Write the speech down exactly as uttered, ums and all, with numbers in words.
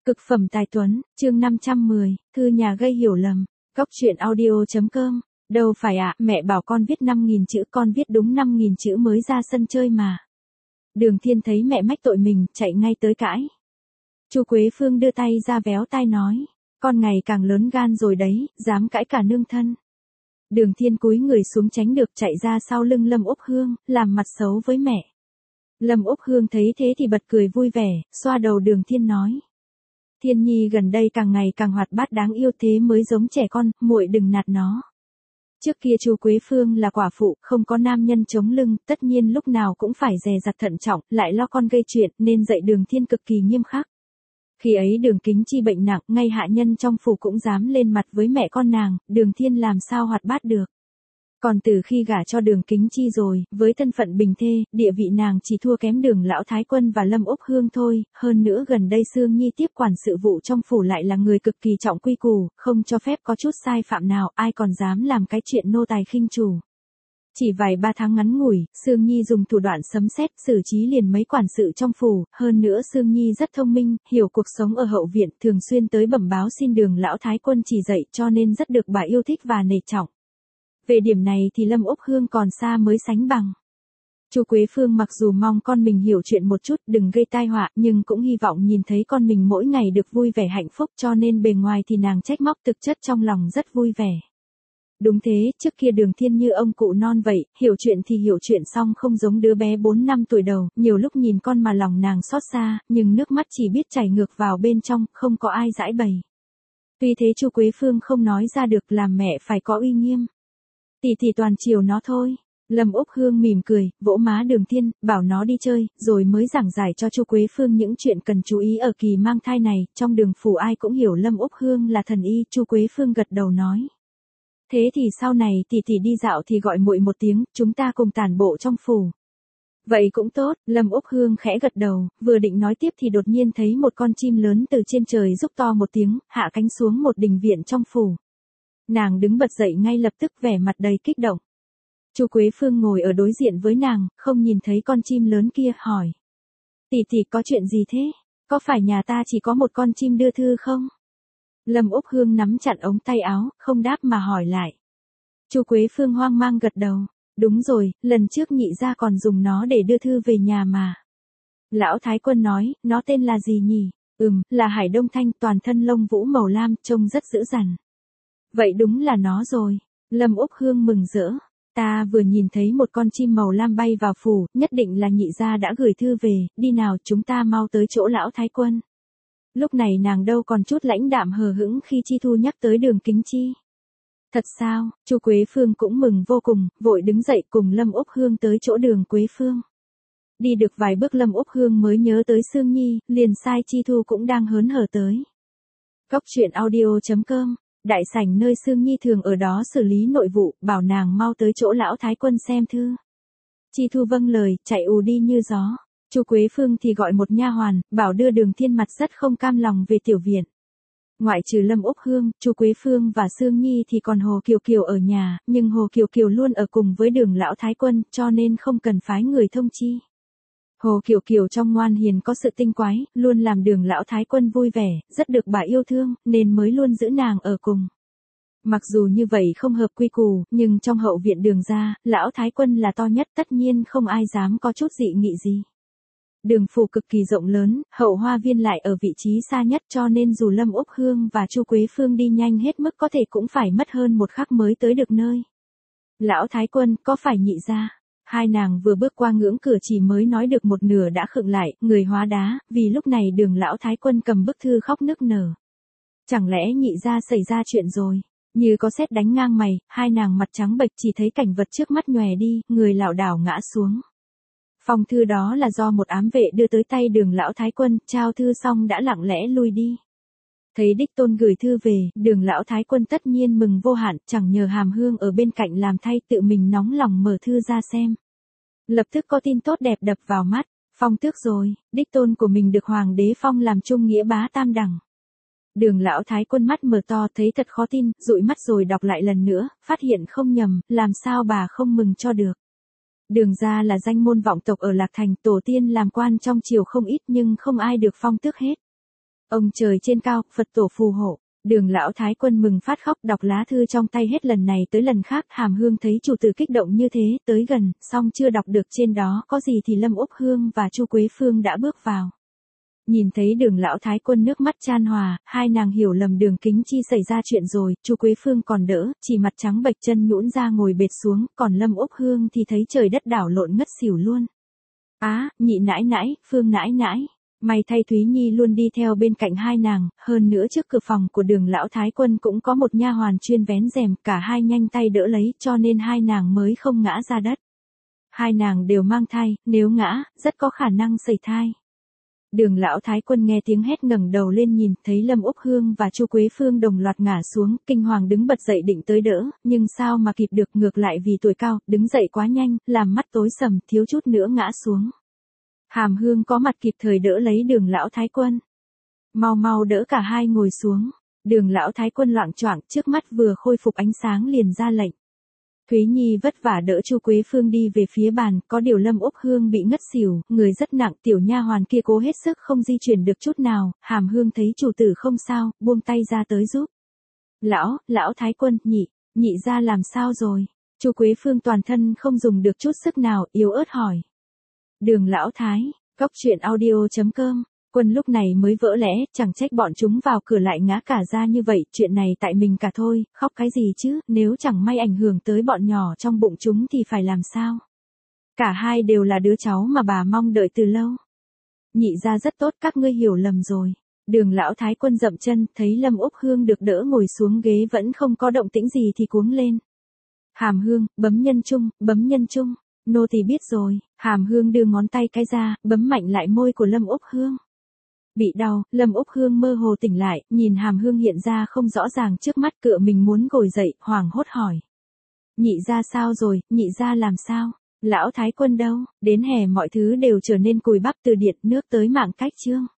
Cực phẩm tài tuấn, chương năm trăm mười, thư nhà gây hiểu lầm, góc truyện audio.com, đâu phải ạ, à, mẹ bảo con viết năm nghìn chữ, con viết đúng năm nghìn chữ mới ra sân chơi mà. Đường Thiên thấy mẹ mách tội mình, chạy ngay tới cãi. Chu Quế Phương đưa tay ra véo tai nói, con ngày càng lớn gan rồi đấy, dám cãi cả nương thân. Đường Thiên cúi người xuống tránh được, chạy ra sau lưng Lâm Úc Hương, làm mặt xấu với mẹ. Lâm Úc Hương thấy thế thì bật cười vui vẻ, xoa đầu Đường Thiên nói. Thiên Nhi gần đây càng ngày càng hoạt bát đáng yêu, thế mới giống trẻ con, muội đừng nạt nó. Trước kia Chu Quế Phương là quả phụ, không có nam nhân chống lưng, tất nhiên lúc nào cũng phải dè dặt thận trọng, lại lo con gây chuyện, nên dạy Đường Thiên cực kỳ nghiêm khắc. Khi ấy Đường Kính Chi bệnh nặng, ngay hạ nhân trong phủ cũng dám lên mặt với mẹ con nàng, Đường Thiên làm sao hoạt bát được. Còn từ khi gả cho Đường Kính Chi rồi, với thân phận bình thê, địa vị nàng chỉ thua kém Đường Lão Thái Quân và Lâm Úc Hương thôi, hơn nữa gần đây Sương Nhi tiếp quản sự vụ trong phủ lại là người cực kỳ trọng quy củ, không cho phép có chút sai phạm nào, ai còn dám làm cái chuyện nô tài khinh chủ. Chỉ vài ba tháng ngắn ngủi, Sương Nhi dùng thủ đoạn sấm sét xử trí liền mấy quản sự trong phủ, hơn nữa Sương Nhi rất thông minh, hiểu cuộc sống ở hậu viện, thường xuyên tới bẩm báo xin Đường Lão Thái Quân chỉ dạy, cho nên rất được bà yêu thích và nể trọng. Về điểm này thì Lâm Úc Hương còn xa mới sánh bằng. Chu Quế Phương mặc dù mong con mình hiểu chuyện một chút, đừng gây tai họa, nhưng cũng hy vọng nhìn thấy con mình mỗi ngày được vui vẻ hạnh phúc, cho nên bề ngoài thì nàng trách móc, thực chất trong lòng rất vui vẻ. Đúng thế, trước kia Đường Thiên như ông cụ non vậy, hiểu chuyện thì hiểu chuyện xong không giống đứa bé bốn năm tuổi đầu, nhiều lúc nhìn con mà lòng nàng xót xa, nhưng nước mắt chỉ biết chảy ngược vào bên trong, không có ai giãi bày. Tuy thế Chu Quế Phương không nói ra được, làm mẹ phải có uy nghiêm. Tỷ tỷ toàn chiều nó thôi. Lâm Úc Hương mỉm cười, vỗ má Đường Thiên, bảo nó đi chơi, rồi mới giảng giải cho Chu Quế Phương những chuyện cần chú ý ở kỳ mang thai này, trong Đường phủ ai cũng hiểu Lâm Úc Hương là thần y, Chu Quế Phương gật đầu nói. Thế thì sau này tỷ tỷ đi dạo thì gọi muội một tiếng, chúng ta cùng tản bộ trong phủ. Vậy cũng tốt, Lâm Úc Hương khẽ gật đầu, vừa định nói tiếp thì đột nhiên thấy một con chim lớn từ trên trời rúc to một tiếng, hạ cánh xuống một đình viện trong phủ. Nàng đứng bật dậy ngay lập tức, vẻ mặt đầy kích động. Chu Quế Phương ngồi ở đối diện với nàng, không nhìn thấy con chim lớn kia, hỏi. Tỷ tỷ có chuyện gì thế? Có phải nhà ta chỉ có một con chim đưa thư không? Lâm Úc Hương nắm chặt ống tay áo, không đáp mà hỏi lại. Chu Quế Phương hoang mang gật đầu. Đúng rồi, lần trước nhị gia còn dùng nó để đưa thư về nhà mà. Lão Thái Quân nói, nó tên là gì nhỉ? Ừm, là Hải Đông Thanh, toàn thân lông vũ màu lam, trông rất dữ dằn. Vậy đúng là nó rồi. Lâm Úc Hương mừng rỡ. Ta vừa nhìn thấy một con chim màu lam bay vào phủ, nhất định là nhị gia đã gửi thư về, đi nào chúng ta mau tới chỗ Lão Thái Quân. Lúc này nàng đâu còn chút lãnh đạm hờ hững khi Chi Thu nhắc tới Đường Kính Chi. Thật sao? Chu Quế Phương cũng mừng vô cùng, vội đứng dậy cùng Lâm Úc Hương tới chỗ Đường Quế Phương. Đi được vài bước Lâm Úc Hương mới nhớ tới Sương Nhi, liền sai Chi Thu cũng đang hớn hở tới. Góc truyện audio.com, đại sảnh nơi Sương Nhi thường ở đó xử lý nội vụ, bảo nàng mau tới chỗ Lão Thái Quân xem thư. Chi Thu vâng lời, chạy ù đi như gió. Chu Quế Phương thì gọi một nha hoàn, bảo đưa Đường Thiên mặt rất không cam lòng về tiểu viện. Ngoại trừ Lâm Úc Hương, Chu Quế Phương và Sương Nhi thì còn Hồ Kiều Kiều ở nhà, nhưng Hồ Kiều Kiều luôn ở cùng với Đường Lão Thái Quân, cho nên không cần phái người thông chi. Hồ Kiều Kiều trong ngoan hiền có sự tinh quái, luôn làm Đường Lão Thái Quân vui vẻ, rất được bà yêu thương, nên mới luôn giữ nàng ở cùng. Mặc dù như vậy không hợp quy củ, nhưng trong hậu viện Đường gia, Lão Thái Quân là to nhất, tất nhiên không ai dám có chút dị nghị gì. Đường phủ cực kỳ rộng lớn, hậu hoa viên lại ở vị trí xa nhất, cho nên dù Lâm Úc Hương và Chu Quế Phương đi nhanh hết mức có thể cũng phải mất hơn một khắc mới tới được nơi. Lão Thái Quân, có phải nhị gia? Hai nàng vừa bước qua ngưỡng cửa chỉ mới nói được một nửa đã khựng lại, người hóa đá, vì lúc này Đường Lão Thái Quân cầm bức thư khóc nức nở. Chẳng lẽ nhị gia xảy ra chuyện rồi? Như có sét đánh ngang mày, hai nàng mặt trắng bệch chỉ thấy cảnh vật trước mắt nhòe đi, người lảo đảo ngã xuống. Phong thư đó là do một ám vệ đưa tới tay Đường Lão Thái Quân, trao thư xong đã lặng lẽ lui đi. Thấy đích tôn gửi thư về, Đường Lão Thái Quân tất nhiên mừng vô hạn, chẳng nhờ Hàm Hương ở bên cạnh làm thay, tự mình nóng lòng mở thư ra xem. Lập tức có tin tốt đẹp đập vào mắt, phong tước rồi, đích tôn của mình được Hoàng đế phong làm trung nghĩa bá tam đẳng. Đường Lão Thái Quân mắt mở to thấy thật khó tin, dụi mắt rồi đọc lại lần nữa, phát hiện không nhầm, làm sao bà không mừng cho được. Đường gia là danh môn vọng tộc ở Lạc Thành, tổ tiên làm quan trong triều không ít nhưng không ai được phong tước hết. Ông trời trên cao, Phật tổ phù hộ. Đường lão thái quân mừng phát khóc, đọc lá thư trong tay hết lần này tới lần khác. Hàm Hương thấy chủ tử kích động như thế, tới gần, song chưa đọc được trên đó có gì thì Lâm Úc Hương và Chu Quế Phương đã bước vào. Nhìn thấy Đường lão thái quân nước mắt chan hòa, hai nàng hiểu lầm Đường Kính Chi xảy ra chuyện rồi. Chu Quế Phương còn đỡ, chỉ mặt trắng bệch chân nhũn ra ngồi bệt xuống, còn Lâm Úc Hương thì thấy trời đất đảo lộn ngất xỉu luôn. Á, nhị nãi nãi, Phương nãi nãi. May thay Thúy Nhi luôn đi theo bên cạnh hai nàng, hơn nữa trước cửa phòng của Đường lão thái quân cũng có một nha hoàn chuyên vén rèm, cả hai nhanh tay đỡ lấy, cho nên hai nàng mới không ngã ra đất. Hai nàng đều mang thai, nếu ngã, rất có khả năng sẩy thai. Đường lão thái quân nghe tiếng hét ngẩng đầu lên nhìn, thấy Lâm Úc Hương và Chu Quế Phương đồng loạt ngã xuống, kinh hoàng đứng bật dậy định tới đỡ, nhưng sao mà kịp được, ngược lại vì tuổi cao, đứng dậy quá nhanh, làm mắt tối sầm, thiếu chút nữa ngã xuống. Hàm Hương có mặt kịp thời đỡ lấy Đường lão thái quân. Mau mau đỡ cả hai ngồi xuống. Đường lão thái quân loạng choạng, trước mắt vừa khôi phục ánh sáng liền ra lệnh. Thúy Nhi vất vả đỡ Chu Quế Phương đi về phía bàn, có điều Lâm Úc Hương bị ngất xỉu, người rất nặng, tiểu nha hoàn kia cố hết sức không di chuyển được chút nào. Hàm Hương thấy chủ tử không sao, buông tay ra tới giúp. Lão, lão thái quân, nhị, nhị ra làm sao rồi? Chu Quế Phương toàn thân không dùng được chút sức nào, yếu ớt hỏi. Đường lão thái, Cóc truyện audio chấm com. Quân lúc này mới vỡ lẽ, chẳng trách bọn chúng vào cửa lại ngã cả ra như vậy, chuyện này tại mình cả thôi, khóc cái gì chứ, nếu chẳng may ảnh hưởng tới bọn nhỏ trong bụng chúng thì phải làm sao? Cả hai đều là đứa cháu mà bà mong đợi từ lâu. Nhị ra rất tốt, các ngươi hiểu lầm rồi. Đường lão thái quân dậm chân, thấy Lâm Úc Hương được đỡ ngồi xuống ghế vẫn không có động tĩnh gì thì cuống lên. Hàm Hương, bấm nhân trung, bấm nhân trung. Nô thì biết rồi. Hàm Hương đưa ngón tay cái ra, bấm mạnh lại môi của Lâm Úc Hương. Bị đau, Lâm Úc Hương mơ hồ tỉnh lại, nhìn Hàm Hương hiện ra không rõ ràng trước mắt, cựa mình muốn ngồi dậy, hoảng hốt hỏi. Nhị ra sao rồi, nhị ra làm sao? Lão thái quân đâu? Đến hè mọi thứ đều trở nên cùi bắp, từ điện nước tới mạng cách chương.